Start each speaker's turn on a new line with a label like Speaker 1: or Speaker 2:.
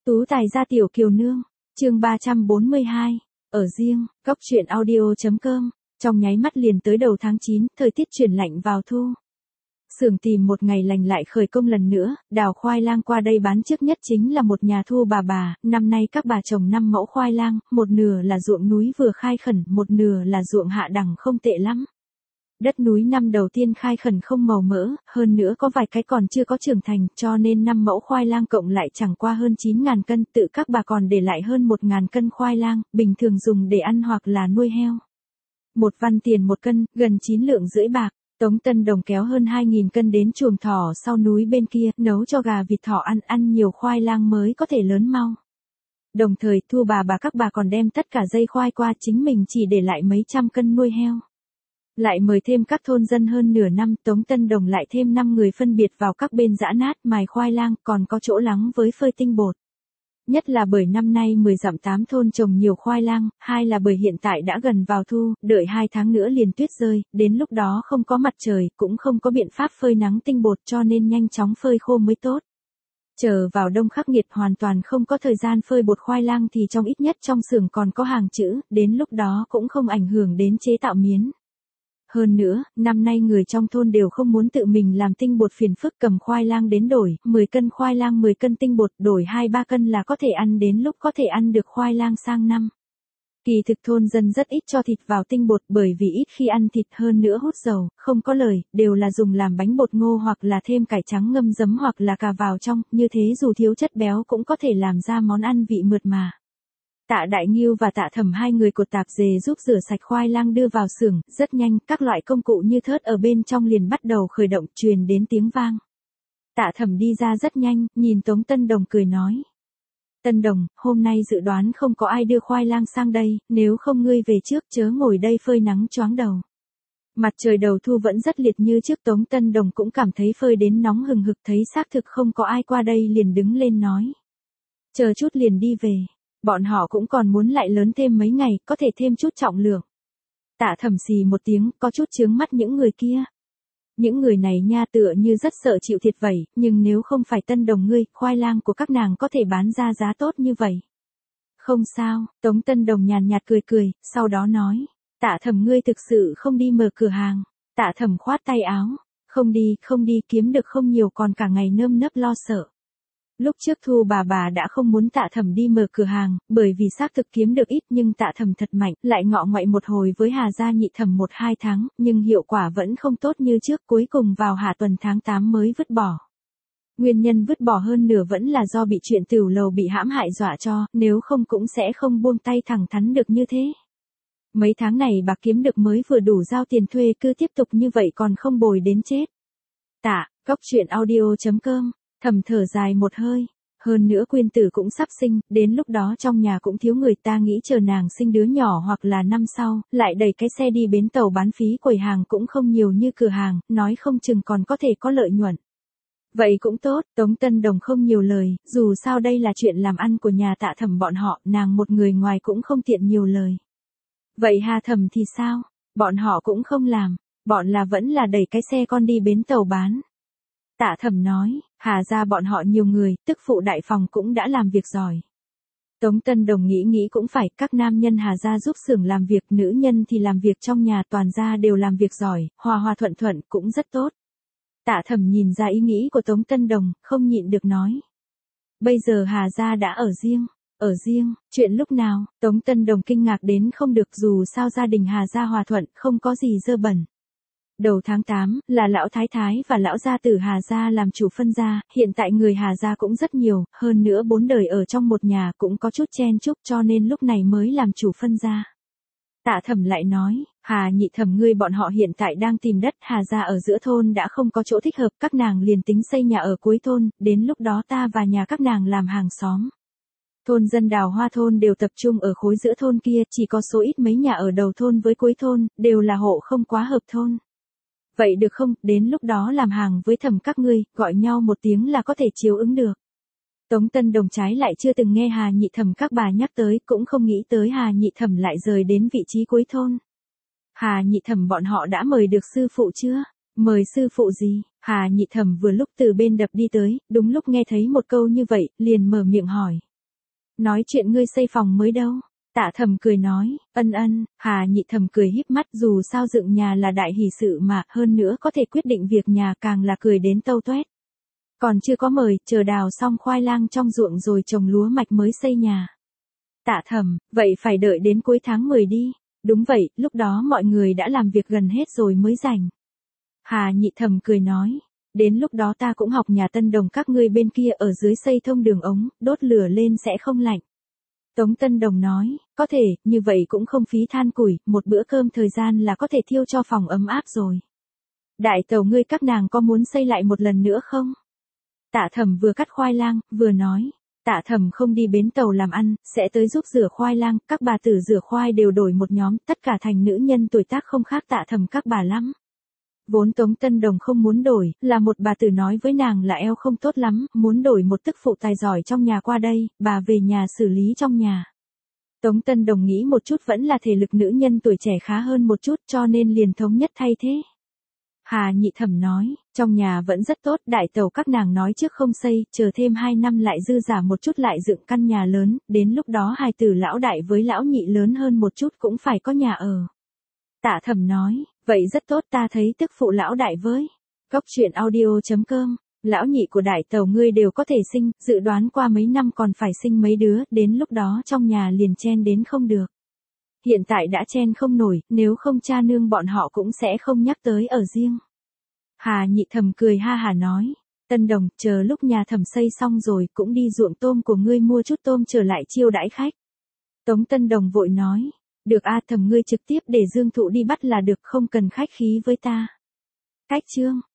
Speaker 1: Tú tài gia tiểu kiều nương, chương 342, ở riêng, góc truyện audio.com, trong nháy mắt liền tới đầu tháng 9, thời tiết chuyển lạnh vào thu. Xưởng tìm một ngày lành lại khởi công lần nữa, đào khoai lang qua đây bán trước nhất chính là một nhà thu bà, năm nay các bà trồng 5 mẫu khoai lang, một nửa là ruộng núi vừa khai khẩn, một nửa là ruộng hạ đẳng không tệ lắm. Đất núi năm đầu tiên khai khẩn không màu mỡ, hơn nữa có vài cái còn chưa có trưởng thành, cho nên 5 mẫu khoai lang cộng lại chẳng qua hơn 9.000 cân, tự các bà còn để lại hơn 1.000 cân khoai lang, bình thường dùng để ăn hoặc là nuôi heo. 1 văn tiền 1 cân, gần 9 lượng rưỡi bạc. Tống Tân Đồng kéo hơn 2.000 cân đến chuồng thỏ sau núi bên kia, nấu cho gà vịt thỏ ăn nhiều khoai lang mới có thể lớn mau. Đồng thời thu bà các bà còn đem tất cả dây khoai qua, chính mình chỉ để lại mấy trăm cân nuôi heo. Lại mời thêm các thôn dân hơn nửa năm, Tống Tân Đồng lại thêm 5 người phân biệt vào các bên giã nát, mài khoai lang, còn có chỗ lắng với phơi tinh bột. Nhất là bởi năm nay 10 dặm 8 thôn trồng nhiều khoai lang, hai là bởi hiện tại đã gần vào thu, đợi 2 tháng nữa liền tuyết rơi, đến lúc đó không có mặt trời, cũng không có biện pháp phơi nắng tinh bột cho nên nhanh chóng phơi khô mới tốt. Chờ vào đông khắc nghiệt hoàn toàn không có thời gian phơi bột khoai lang thì trong ít nhất trong xưởng còn có hàng trữ, đến lúc đó cũng không ảnh hưởng đến chế tạo miến. Hơn nữa, năm nay người trong thôn đều không muốn tự mình làm tinh bột phiền phức, cầm khoai lang đến đổi, 10 cân khoai lang 10 cân tinh bột, đổi 2-3 cân là có thể ăn, đến lúc có thể ăn được khoai lang sang năm. Kỳ thực thôn dân rất ít cho thịt vào tinh bột bởi vì ít khi ăn thịt, hơn nữa hút dầu, không có lời, đều là dùng làm bánh bột ngô hoặc là thêm cải trắng ngâm giấm hoặc là cà vào trong, như thế dù thiếu chất béo cũng có thể làm ra món ăn vị mượt mà. Tạ Đại Nghiêu và Tạ Thẩm hai người cột tạp dề giúp rửa sạch khoai lang đưa vào xưởng, rất nhanh, các loại công cụ như thớt ở bên trong liền bắt đầu khởi động, truyền đến tiếng vang. Tạ Thẩm đi ra rất nhanh, nhìn Tống Tân Đồng cười nói. Tân Đồng, hôm nay dự đoán không có ai đưa khoai lang sang đây, nếu không ngươi về trước chớ ngồi đây phơi nắng choáng đầu. Mặt trời đầu thu vẫn rất liệt như trước, Tống Tân Đồng cũng cảm thấy phơi đến nóng hừng hực, thấy xác thực không có ai qua đây liền đứng lên nói. Chờ chút liền đi về. Bọn họ cũng còn muốn lại lớn thêm mấy ngày, có thể thêm chút trọng lượng. Tạ Thẩm xì một tiếng, có chút chướng mắt những người kia. Những người này nha tựa như rất sợ chịu thiệt vậy, nhưng nếu không phải Tân Đồng ngươi, khoai lang của các nàng có thể bán ra giá tốt như vậy. Không sao, Tống Tân Đồng nhàn nhạt cười, sau đó nói. Tạ Thẩm ngươi thực sự không đi mở cửa hàng. Tạ Thẩm khoát tay áo. Không đi, kiếm được không nhiều còn cả ngày nơm nớp lo sợ. Lúc trước thu bà đã không muốn Tạ Thẩm đi mở cửa hàng, bởi vì xác thực kiếm được ít, nhưng Tạ Thẩm thật mạnh, lại ngọ ngoại một hồi với Hà gia nhị thẩm 1-2 tháng, nhưng hiệu quả vẫn không tốt như trước, cuối cùng vào hạ tuần tháng 8 mới vứt bỏ. Nguyên nhân vứt bỏ hơn nửa vẫn là do bị chuyện tửu lầu bị hãm hại dọa cho, nếu không cũng sẽ không buông tay thẳng thắn được như thế. Mấy tháng này bà kiếm được mới vừa đủ giao tiền thuê, cứ tiếp tục như vậy còn không bồi đến chết. Góc truyện audio.com. Thẩm thở dài một hơi, hơn nữa Quyên tử cũng sắp sinh, đến lúc đó trong nhà cũng thiếu người, ta nghĩ chờ nàng sinh đứa nhỏ hoặc là năm sau, lại đẩy cái xe đi bến tàu bán phí, quầy hàng cũng không nhiều như cửa hàng, nói không chừng còn có thể có lợi nhuận. Vậy cũng tốt, Tống Tân Đồng không nhiều lời, dù sao đây là chuyện làm ăn của nhà Tạ Thẩm bọn họ, nàng một người ngoài cũng không tiện nhiều lời. Vậy Hà Thẩm thì sao? Bọn họ cũng không làm, bọn là vẫn là đẩy cái xe con đi bến tàu bán. Tạ Thẩm nói, Hà gia bọn họ nhiều người, tức phụ đại phòng cũng đã làm việc giỏi. Tống Tân Đồng nghĩ cũng phải, các nam nhân Hà gia giúp xưởng làm việc, nữ nhân thì làm việc trong nhà, toàn gia đều làm việc giỏi, hòa thuận cũng rất tốt. Tạ Thẩm nhìn ra ý nghĩ của Tống Tân Đồng, không nhịn được nói. Bây giờ Hà gia đã ở riêng, chuyện lúc nào? Tống Tân Đồng kinh ngạc đến không được, dù sao gia đình Hà gia hòa thuận, không có gì dơ bẩn. Đầu tháng 8, là lão thái thái và lão gia tử Hà gia làm chủ phân gia, hiện tại người Hà gia cũng rất nhiều, hơn nữa 4 đời ở trong một nhà cũng có chút chen chúc, cho nên lúc này mới làm chủ phân gia. Tạ Thẩm lại nói, Hà nhị thẩm ngươi bọn họ hiện tại đang tìm đất, Hà gia ở giữa thôn đã không có chỗ thích hợp, các nàng liền tính xây nhà ở cuối thôn, đến lúc đó ta và nhà các nàng làm hàng xóm. Thôn dân Đào Hoa thôn đều tập trung ở khối giữa thôn kia, chỉ có số ít mấy nhà ở đầu thôn với cuối thôn, đều là hộ không quá hợp thôn. Vậy được không, đến lúc đó làm hàng với Thẩm các ngươi, gọi nhau một tiếng là có thể chiếu ứng được. Tống Tân Đồng trái lại chưa từng nghe Hà nhị thẩm các bà nhắc tới, cũng không nghĩ tới Hà nhị thẩm lại rời đến vị trí cuối thôn. Hà nhị thẩm bọn họ đã mời được sư phụ chưa? Mời sư phụ gì? Hà nhị thẩm vừa lúc từ bên đập đi tới, đúng lúc nghe thấy một câu như vậy, liền mở miệng hỏi. Nói chuyện ngươi xây phòng mới đâu. Tạ Thẩm cười nói, ân. Hà Nhị Thẩm cười híp mắt, dù sao dựng nhà là đại hỷ sự mà, hơn nữa có thể quyết định việc nhà, càng là cười đến tâu toét. Còn chưa có mời, chờ đào xong khoai lang trong ruộng rồi trồng lúa mạch mới xây nhà. Tạ Thẩm, vậy phải đợi đến cuối tháng 10 đi. Đúng vậy, lúc đó mọi người đã làm việc gần hết rồi mới rảnh. Hà Nhị Thẩm cười nói, đến lúc đó ta cũng học nhà Tân Đồng các ngươi bên kia ở dưới xây thông đường ống, đốt lửa lên sẽ không lạnh. Tống Tân Đồng nói, có thể, như vậy cũng không phí than củi, một bữa cơm thời gian là có thể thiêu cho phòng ấm áp rồi. Đại tàu ngươi các nàng có muốn xây lại một lần nữa không? Tạ Thẩm vừa cắt khoai lang, vừa nói. Tạ Thẩm không đi bến tàu làm ăn, sẽ tới giúp rửa khoai lang, các bà tử rửa khoai đều đổi một nhóm, tất cả thành nữ nhân tuổi tác không khác Tạ Thẩm các bà lắm. Vốn Tống Tân Đồng không muốn đổi, là một bà tử nói với nàng là eo không tốt lắm, muốn đổi một tức phụ tài giỏi trong nhà qua đây, bà về nhà xử lý trong nhà. Tống Tân Đồng nghĩ một chút vẫn là thể lực nữ nhân tuổi trẻ khá hơn một chút cho nên liền thống nhất thay thế. Hà Nhị Thẩm nói, trong nhà vẫn rất tốt, đại tàu các nàng nói trước không xây, chờ thêm 2 năm lại dư giả một chút lại dựng căn nhà lớn, đến lúc đó hài tử lão đại với lão nhị lớn hơn một chút cũng phải có nhà ở. Tạ Thẩm nói, vậy rất tốt, ta thấy tức phụ lão đại với. Góc truyện audio.com, lão nhị của đại tàu ngươi đều có thể sinh, dự đoán qua mấy năm còn phải sinh mấy đứa, đến lúc đó trong nhà liền chen đến không được. Hiện tại đã chen không nổi, nếu không cha nương bọn họ cũng sẽ không nhắc tới ở riêng. Hà Nhị Thẩm cười ha hà nói, Tân Đồng, chờ lúc nhà Thẩm xây xong rồi cũng đi ruộng tôm của ngươi mua chút tôm trở lại chiêu đãi khách. Tống Tân Đồng vội nói, được a Thẩm ngươi trực tiếp để Dương Thụ đi bắt là được, không cần khách khí với ta. Cách chương